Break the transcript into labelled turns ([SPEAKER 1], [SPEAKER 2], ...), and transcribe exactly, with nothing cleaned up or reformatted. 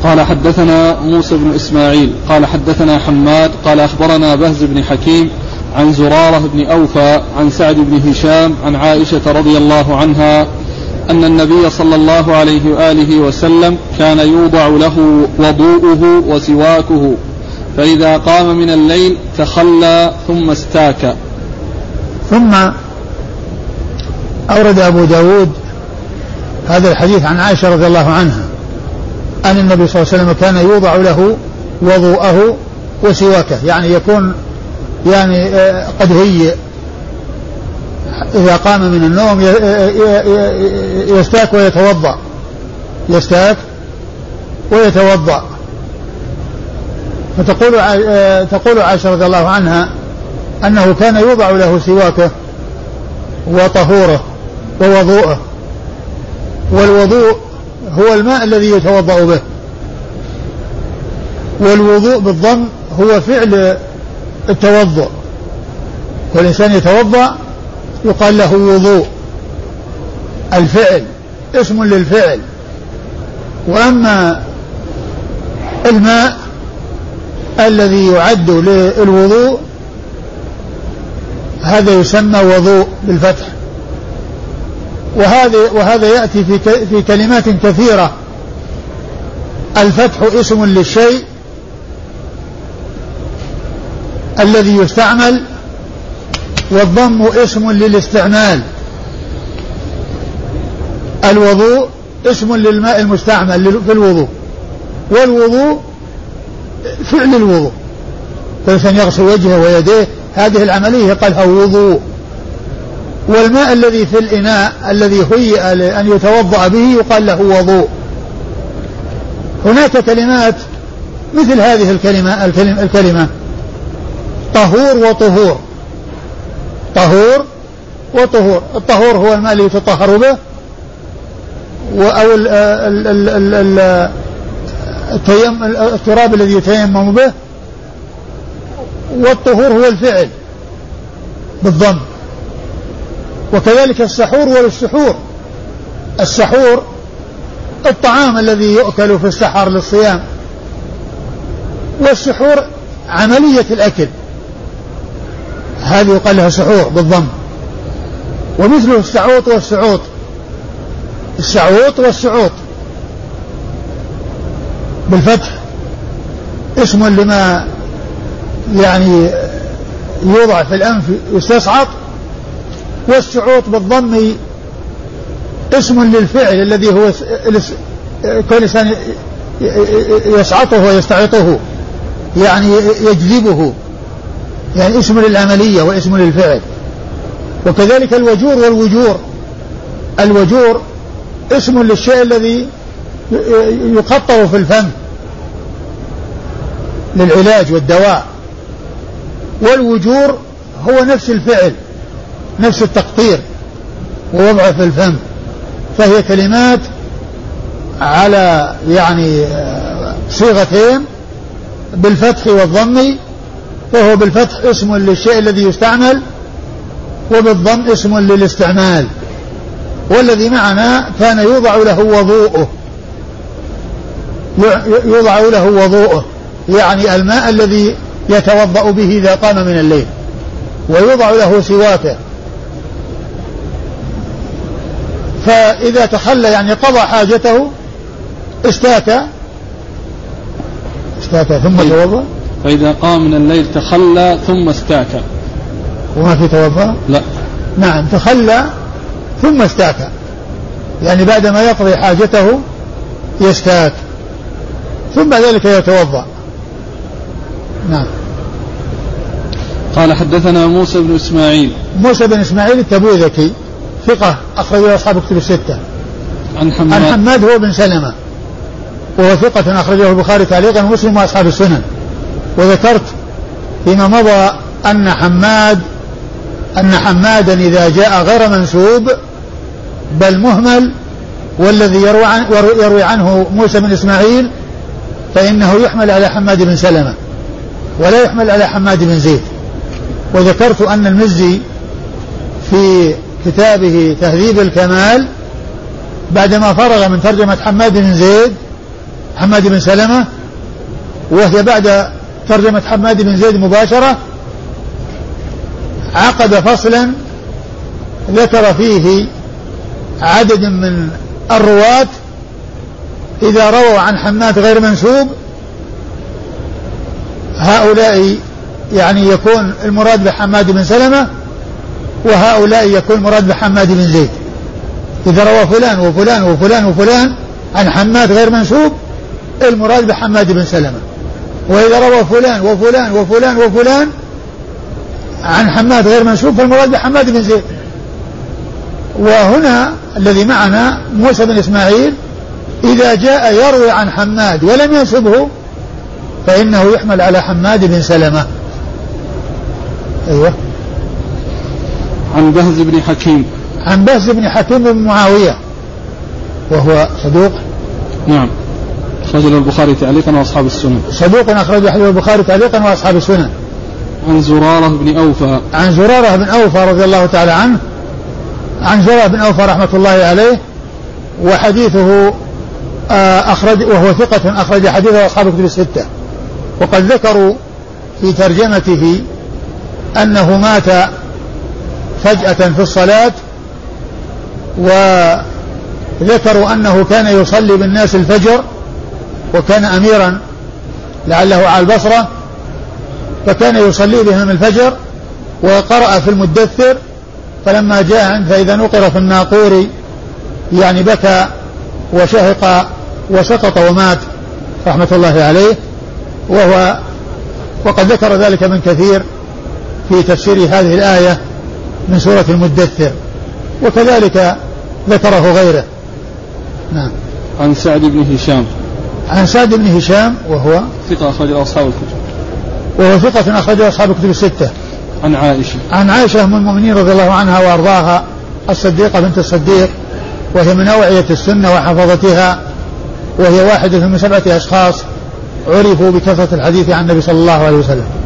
[SPEAKER 1] قال حدثنا موسى بن إسماعيل قال حدثنا حماد قال أخبرنا بهز بن حكيم عن زرارة بن أوفى عن سعد بن هشام عن عائشة رضي الله عنها أن النبي صلى الله عليه وآله وسلم كان يوضع له وضوءه وسواكه فإذا قام من الليل تخلى ثم استاك.
[SPEAKER 2] ثم أورد أبو داود هذا الحديث عن عائشة رضي الله عنها أن النبي صلى الله عليه وسلم كان يوضع له وضوءه وسواكه، يعني يكون يعني قد هيئ إذا قام من النوم يستاك ويتوضأ يستاك ويتوضأ. فتقول تقول عائشة رضي الله عنها أنه كان يوضع له سواكه وطهوره ووضوءه، والوضوء هو الماء الذي يتوضأ به، والوضوء بالضم هو فعل التوضؤ، والإنسان يتوضأ يقال له وضوء، الفعل اسم للفعل. وأما الماء الذي يعد للوضوء هذا يسمى وضوء بالفتح، وهذا وهذا يأتي في في كلمات كثيرة. الفتح اسم للشيء الذي يستعمل، والضم اسم للاستعمال. الوضوء اسم للماء المستعمل في الوضوء، والوضوء فعل الوضوء، فالإنسان يغسل وجهه ويديه هذه العملية قالها وضوء. والماء الذي في الإناء الذي هيئ لأن يتوضأ به يقال له وضوء. هناك كلمات مثل هذه الكلمة الكلمة, الكلمة طهور وطهور. طهور وطهور، الطهور هو الماء الذي يتطهر به أو ال ال ال ال التراب الذي يتيمم به، والطهور هو الفعل بالضم. وكذلك السحور والسحور، السحور الطعام الذي يؤكل في السحر للصيام، والسحور عملية الأكل، هذه يقال لها سحور بالضم. ومثله السعوط والسعوط، السعوط والسعوط بالفتح اسم لما يعني يوضع في الأنف يستصعط، والسعوط بالضم اسم للفعل الذي هو كل إنسان يسعطه ويستعطه، يعني يجذبه، يعني اسم للعملية واسم للفعل. وكذلك الوجور والوجور، الوجور اسم للشيء الذي يقطر في الفم للعلاج والدواء، والوجور هو نفس الفعل، نفس التقطير ووضعه في الفم. فهي كلمات على يعني صيغتين بالفتح والضم، فهو بالفتح اسم للشيء الذي يستعمل، وبالضم اسم للاستعمال. والذي معنا كان يوضع له وضوءه، يوضع له وضوءه يعني الماء الذي يتوضأ به إذا قام من الليل، ويوضع له سواكه. فإذا تخلى يعني قضى حاجته استاك استاك ثم توضأ.
[SPEAKER 1] فإذا قام من الليل تخلى ثم استاك.
[SPEAKER 2] وما في توضأ؟
[SPEAKER 1] لا.
[SPEAKER 2] نعم، تخلى ثم استاك، يعني بعدما يقضي حاجته يستاك ثم ذلك يتوضأ. نعم.
[SPEAKER 1] قال حدثنا موسى بن إسماعيل.
[SPEAKER 2] موسى بن إسماعيل التبوذكي ثقة أخرجه أصحاب كتب الستة.
[SPEAKER 1] عن حماد.
[SPEAKER 2] عن حماد هو بن سلمة وهو ثقة أخرجه البخاري تعليقا ومسلم وأصحاب السنن. وذكرت فيما مضى أن حماد أن حمادا إذا جاء غير منسوب بل مهمل، والذي يروي, عن يروي عنه موسى بن إسماعيل فإنه يحمل على حماد بن سلمة ولا يحمل على حماد بن زيد. وذكرت أن المزي في كتابه تهذيب الكمال بعدما فرغ من ترجمة حماد بن زيد حماد بن سلمة، وهي بعد ترجمة حماد بن زيد مباشرة. عقد فصلا ذكر فيه عدد من الرواة إذا رووا عن حماد غير منسوب هؤلاء يعني يكون المراد بحماد بن سلمة، وهؤلاء يكون المراد بحماد بن زيد. إذا روى فلان وفلان وفلان وفلان عن حماد غير منسوب المراد بحماد بن سلمة، وإذا روى فلان وفلان وفلان وفلان عن حماد غير منسوب فالمراد بحماد بن زيد. وهنا الذي معنا موسى بن إسماعيل إذا جاء يروي عن حماد ولم ينسبه فإنه يحمل على حماد بن سلمة. أيوة.
[SPEAKER 1] عن بهز بن حكيم.
[SPEAKER 2] عن بهز بن حكيم بن معاوية وهو صدوق.
[SPEAKER 1] نعم أخرجه البخاري تعليقا وأصحاب السنن.
[SPEAKER 2] صدوق أخرجه البخاري تعليقا وأصحاب السنن.
[SPEAKER 1] عن زرارة بن أوفى.
[SPEAKER 2] عن زرارة بن أوفى رضي الله تعالى عنه. عن زرارة بن أوفى رحمة الله عليه، وحديثه أخرج وهو ثقة أخرج حديثه أصحاب الكتب الستة. وقد ذكروا في ترجمته أنه مات فجأة في الصلاة، وذكروا أنه كان يصلي بالناس الفجر وكان أميرا لعله على البصرة، فكان يصلي بهم الفجر وقرأ في المدثر، فلما جاء عنه فإذا نقر في الناقور يعني بكى وشهق وسقط ومات رحمة الله عليه. وهو وقد ذكر ذلك من كثير في تفسير هذه الآية من سورة المدثر، وكذلك ذكره غيره. نعم.
[SPEAKER 1] عن سعد بن هشام.
[SPEAKER 2] عن سعد بن هشام وهو
[SPEAKER 1] ثقة أخرجه أصحاب الكتب.
[SPEAKER 2] وهو ثقة أخرجه أصحاب الكتب الستة.
[SPEAKER 1] عن عائشة.
[SPEAKER 2] عن عائشة أم المؤمنين رضي الله عنها وأرضاها الصديقة بنت الصديق، وهي من أوعية السنة وحفظتها، وهي واحدة من سبعة أشخاص عرفوا بكثرة الحديث عن النبي صلى الله عليه وسلم.